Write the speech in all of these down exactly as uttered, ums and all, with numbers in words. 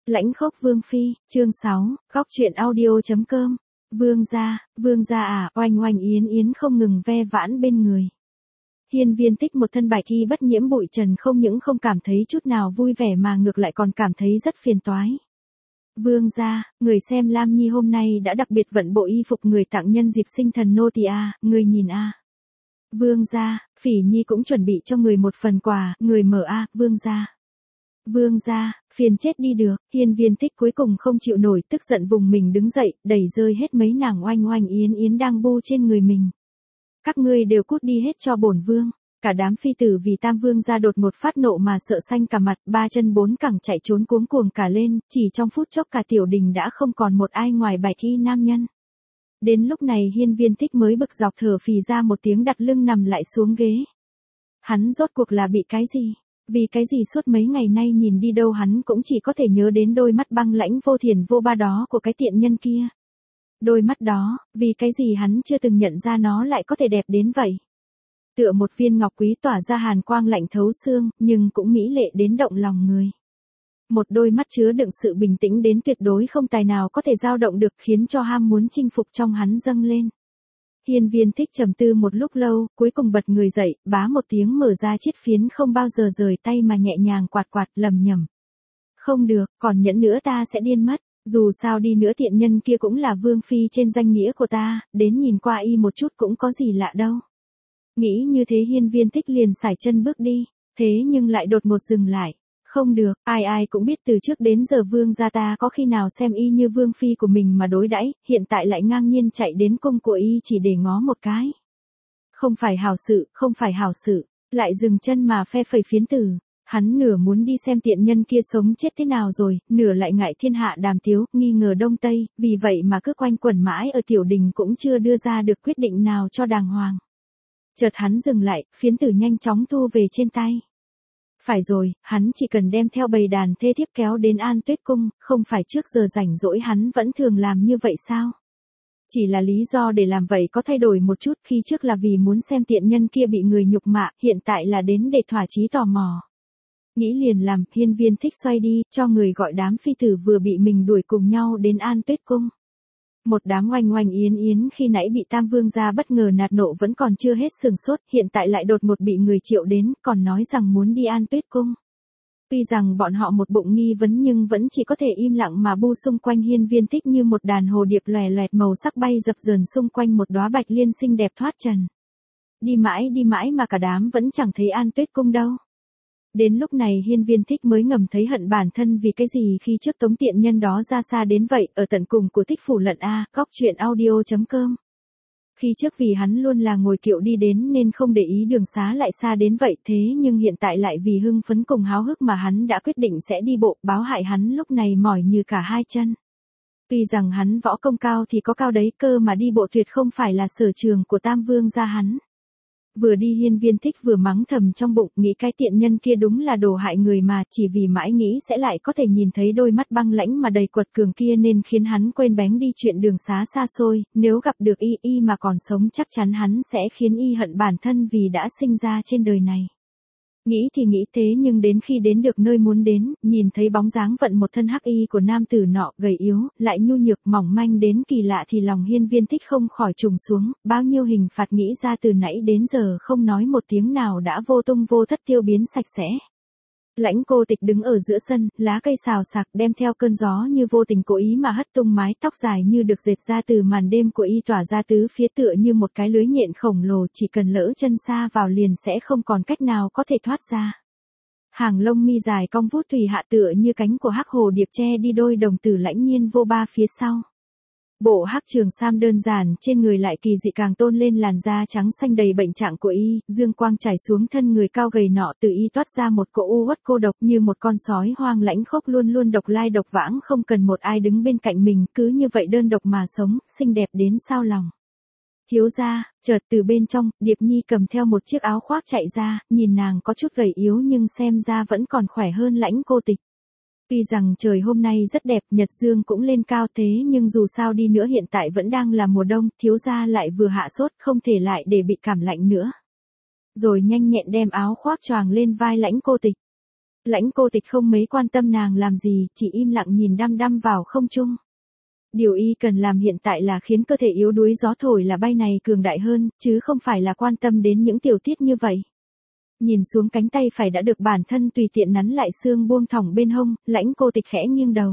Lãnh khốc Vương Phi, chương sáu, góc truyện audio.com. Vương gia, vương gia à, oanh oanh yến yến không ngừng ve vãn bên người. Hiên Viên Tích một thân bạch y bất nhiễm bụi trần không những không cảm thấy chút nào vui vẻ mà ngược lại còn cảm thấy rất phiền toái. Vương gia, người xem Lam Nhi hôm nay đã đặc biệt vận bộ y phục người tặng nhân dịp sinh thần nô tỳ a, người nhìn a. Vương gia, Phỉ Nhi cũng chuẩn bị cho người một phần quà, người mở a, vương gia. Vương gia, phiền chết đi được, Hiên Viên Tích cuối cùng không chịu nổi, tức giận vùng mình đứng dậy, đẩy rơi hết mấy nàng oanh oanh yến yến đang bu trên người mình. Các ngươi đều cút đi hết cho bổn vương. Cả đám phi tử vì Tam Vương gia đột một phát nộ mà sợ xanh cả mặt, ba chân bốn cẳng chạy trốn cuống cuồng cả lên, chỉ trong phút chốc cả tiểu đình đã không còn một ai ngoài bạch y nam nhân. Đến lúc này Hiên Viên Tích mới bực dọc thở phì ra một tiếng đặt lưng nằm lại xuống ghế. Hắn rốt cuộc là bị cái gì? Vì cái gì suốt mấy ngày nay nhìn đi đâu hắn cũng chỉ có thể nhớ đến đôi mắt băng lãnh vô thiền vô ba đó của cái tiện nhân kia. Đôi mắt đó, vì cái gì hắn chưa từng nhận ra nó lại có thể đẹp đến vậy. Tựa một viên ngọc quý tỏa ra hàn quang lạnh thấu xương, nhưng cũng mỹ lệ đến động lòng người. Một đôi mắt chứa đựng sự bình tĩnh đến tuyệt đối không tài nào có thể dao động được, khiến cho ham muốn chinh phục trong hắn dâng lên. Hiên Viên Tích trầm tư một lúc lâu, cuối cùng bật người dậy, bá một tiếng mở ra chiếc phiến không bao giờ rời tay mà nhẹ nhàng quạt quạt, lầm nhầm. Không được, còn nhẫn nữa ta sẽ điên mất, dù sao đi nữa tiện nhân kia cũng là vương phi trên danh nghĩa của ta, đến nhìn qua y một chút cũng có gì lạ đâu. Nghĩ như thế Hiên Viên Tích liền sải chân bước đi, thế nhưng lại đột ngột dừng lại. Không được, ai ai cũng biết từ trước đến giờ vương gia ta có khi nào xem y như vương phi của mình mà đối đãi, hiện tại lại ngang nhiên chạy đến cung của y chỉ để ngó một cái. Không phải hảo sự, không phải hảo sự, lại dừng chân mà phe phẩy phiến tử. Hắn nửa muốn đi xem tiện nhân kia sống chết thế nào rồi, nửa lại ngại thiên hạ đàm tiếu, nghi ngờ đông tây, vì vậy mà cứ quanh quẩn mãi ở tiểu đình cũng chưa đưa ra được quyết định nào cho đàng hoàng. Chợt hắn dừng lại, phiến tử nhanh chóng thu về trên tay. Phải rồi, hắn chỉ cần đem theo bầy đàn thê thiếp kéo đến An Tuyết Cung, không phải trước giờ rảnh rỗi hắn vẫn thường làm như vậy sao? Chỉ là lý do để làm vậy có thay đổi một chút, khi trước là vì muốn xem tiện nhân kia bị người nhục mạ, hiện tại là đến để thỏa chí tò mò. Nghĩ liền làm, Hiên Viên Tích xoay đi, cho người gọi đám phi tử vừa bị mình đuổi cùng nhau đến An Tuyết Cung. Một đám oanh oanh yến yến khi nãy bị Tam Vương gia bất ngờ nạt nộ vẫn còn chưa hết sừng sốt, hiện tại lại đột ngột bị người triệu đến, còn nói rằng muốn đi An Tuyết Cung. Tuy rằng bọn họ một bụng nghi vấn nhưng vẫn chỉ có thể im lặng mà bu xung quanh Hiên Viên Tích như một đàn hồ điệp lòe loẹt màu sắc bay dập dờn xung quanh một đóa bạch liên xinh đẹp thoát trần. Đi mãi đi mãi mà cả đám vẫn chẳng thấy An Tuyết Cung đâu. Đến lúc này Hiên Viên Tích mới ngầm thấy hận bản thân vì cái gì khi trước tống tiện nhân đó ra xa đến vậy, ở tận cùng của Tích Phủ Lận A, góc truyện audio.com. Khi trước vì hắn luôn là ngồi kiệu đi đến nên không để ý đường xá lại xa đến vậy, thế nhưng hiện tại lại vì hưng phấn cùng háo hức mà hắn đã quyết định sẽ đi bộ, báo hại hắn lúc này mỏi như cả hai chân. Tuy rằng hắn võ công cao thì có cao đấy cơ mà đi bộ tuyệt không phải là sở trường của Tam Vương gia hắn. Vừa đi Hiên Viên Tích vừa mắng thầm trong bụng, nghĩ cái tiện nhân kia đúng là đồ hại người mà, chỉ vì mãi nghĩ sẽ lại có thể nhìn thấy đôi mắt băng lãnh mà đầy quật cường kia nên khiến hắn quên bén đi chuyện đường xá xa xôi, nếu gặp được y y mà còn sống chắc chắn hắn sẽ khiến y hận bản thân vì đã sinh ra trên đời này. Nghĩ thì nghĩ thế nhưng đến khi đến được nơi muốn đến, nhìn thấy bóng dáng vận một thân hắc y của nam tử nọ, gầy yếu, lại nhu nhược mỏng manh đến kỳ lạ thì lòng Hiên Viên Tích không khỏi trùng xuống, bao nhiêu hình phạt nghĩ ra từ nãy đến giờ không nói một tiếng nào đã vô tung vô thất tiêu biến sạch sẽ. Lãnh Cô Tịch đứng ở giữa sân, lá cây xào xạc đem theo cơn gió như vô tình cố ý mà hất tung mái tóc dài như được dệt ra từ màn đêm của y tỏa ra tứ phía tựa như một cái lưới nhện khổng lồ, chỉ cần lỡ chân xa vào liền sẽ không còn cách nào có thể thoát ra. Hàng lông mi dài cong vút thùy hạ tựa như cánh của hắc hồ điệp che đi đôi đồng tử lãnh nhiên vô ba phía sau. Bộ hắc trường sam đơn giản trên người lại kỳ dị càng tôn lên làn da trắng xanh đầy bệnh trạng của y, dương quang trải xuống thân người cao gầy nọ, từ y toát ra một cỗ u uất cô độc như một con sói hoang lãnh khốc luôn luôn độc lai độc vãng, không cần một ai đứng bên cạnh mình, cứ như vậy đơn độc mà sống, xinh đẹp đến sao lòng. Thiếu gia, chợt từ bên trong, Điệp Nhi cầm theo một chiếc áo khoác chạy ra, nhìn nàng có chút gầy yếu nhưng xem ra vẫn còn khỏe hơn Lãnh Cô Tịch. Tuy rằng trời hôm nay rất đẹp, nhật dương cũng lên cao thế nhưng dù sao đi nữa hiện tại vẫn đang là mùa đông, thiếu gia lại vừa hạ sốt không thể lại để bị cảm lạnh nữa. Rồi nhanh nhẹn đem áo khoác choàng lên vai Lãnh Cô Tịch. Lãnh Cô Tịch không mấy quan tâm nàng làm gì, chỉ im lặng nhìn đăm đăm vào không trung. Điều y cần làm hiện tại là khiến cơ thể yếu đuối gió thổi là bay này cường đại hơn, chứ không phải là quan tâm đến những tiểu tiết như vậy. Nhìn xuống cánh tay phải đã được bản thân tùy tiện nắn lại xương buông thõng bên hông, Lãnh Cô Tịch khẽ nghiêng đầu.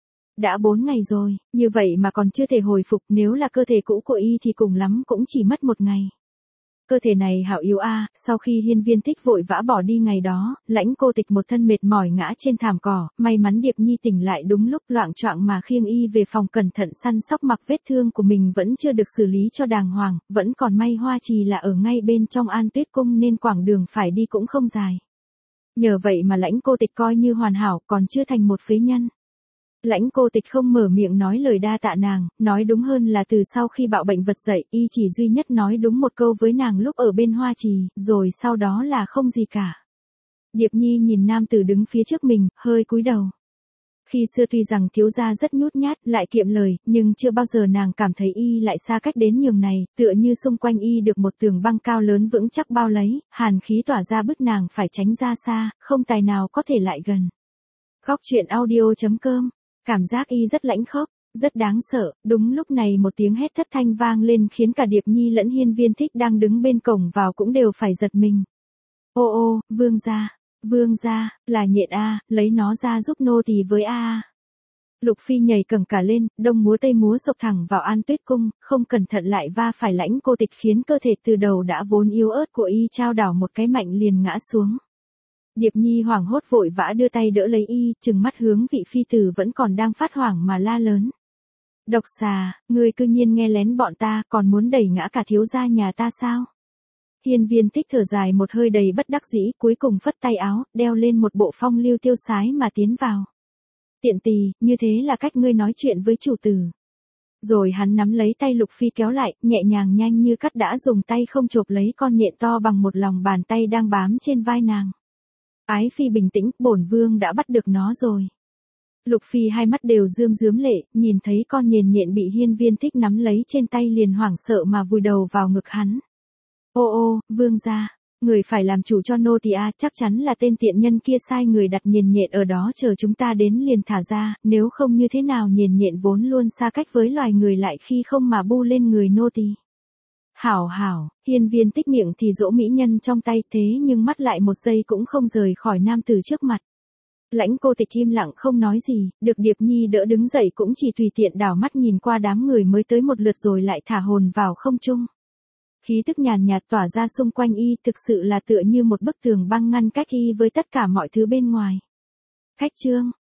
Đã bốn ngày rồi, như vậy mà còn chưa thể hồi phục, nếu là cơ thể cũ của y thì cùng lắm cũng chỉ mất một ngày. Cơ thể này hảo yếu a, sau khi Hiên Viên Tích vội vã bỏ đi ngày đó, Lãnh Cô Tịch một thân mệt mỏi ngã trên thảm cỏ, may mắn Điệp Nhi tỉnh lại đúng lúc, loạng choạng mà khiêng y về phòng cẩn thận săn sóc, mặc vết thương của mình vẫn chưa được xử lý cho đàng hoàng, vẫn còn may Hoa Trì là ở ngay bên trong An Tuyết Cung nên quãng đường phải đi cũng không dài. Nhờ vậy mà Lãnh Cô Tịch coi như hoàn hảo, còn chưa thành một phế nhân. Lãnh Cô Tịch không mở miệng nói lời đa tạ nàng, nói đúng hơn là từ sau khi bạo bệnh vật dậy, y chỉ duy nhất nói đúng một câu với nàng lúc ở bên Hoa Trì, rồi sau đó là không gì cả. Điệp Nhi nhìn nam tử đứng phía trước mình, hơi cúi đầu. Khi xưa tuy rằng thiếu gia rất nhút nhát, lại kiệm lời, nhưng chưa bao giờ nàng cảm thấy y lại xa cách đến nhường này, tựa như xung quanh y được một tường băng cao lớn vững chắc bao lấy, hàn khí tỏa ra bức nàng phải tránh ra xa, không tài nào có thể lại gần. Góc truyện audio chấm com. Cảm giác y rất lãnh khốc, rất đáng sợ, đúng lúc này một tiếng hét thất thanh vang lên khiến cả Điệp Nhi lẫn Hiên Viên Tích đang đứng bên cổng vào cũng đều phải giật mình. Ô ô, vương gia, vương gia, là Nhện a, lấy nó ra giúp nô tỳ với a a. Lục Phi nhảy cẳng cả lên, đông múa tây múa sộc thẳng vào An Tuyết Cung, không cẩn thận lại va phải Lãnh Cô Tịch khiến cơ thể từ đầu đã vốn yếu ớt của y trao đảo một cái mạnh liền ngã xuống. Điệp Nhi hoảng hốt vội vã đưa tay đỡ lấy y, trừng mắt hướng vị phi tử vẫn còn đang phát hoảng mà la lớn. Độc xà, ngươi cư nhiên nghe lén bọn ta, còn muốn đẩy ngã cả thiếu gia nhà ta sao? Hiên Viên Tích thở dài một hơi đầy bất đắc dĩ, cuối cùng phất tay áo, đeo lên một bộ phong lưu tiêu sái mà tiến vào. Tiện tỳ, như thế là cách ngươi nói chuyện với chủ tử. Rồi hắn nắm lấy tay Lục Phi kéo lại, nhẹ nhàng nhanh như cắt đã dùng tay không chộp lấy con nhện to bằng một lòng bàn tay đang bám trên vai nàng. Ái Phi bình tĩnh, bổn vương đã bắt được nó rồi. Lục Phi hai mắt đều rơm rớm lệ, nhìn thấy con nhện nhện bị Hiên Viên Tích nắm lấy trên tay liền hoảng sợ mà vùi đầu vào ngực hắn. Ô ô, vương gia, người phải làm chủ cho nô tỳ a, chắc chắn là tên tiện nhân kia sai người đặt nhện nhện ở đó chờ chúng ta đến liền thả ra, nếu không như thế nào nhện nhện vốn luôn xa cách với loài người lại khi không mà bu lên người nô tỳ. Hảo hảo, Hiên Viên Tích miệng thì dỗ mỹ nhân trong tay thế nhưng mắt lại một giây cũng không rời khỏi nam tử trước mặt. Lãnh Cô Tịch im lặng không nói gì, được Điệp Nhi đỡ đứng dậy cũng chỉ tùy tiện đảo mắt nhìn qua đám người mới tới một lượt rồi lại thả hồn vào không trung. Khí tức nhàn nhạt tỏa ra xung quanh y thực sự là tựa như một bức tường băng ngăn cách y với tất cả mọi thứ bên ngoài. Khách trương,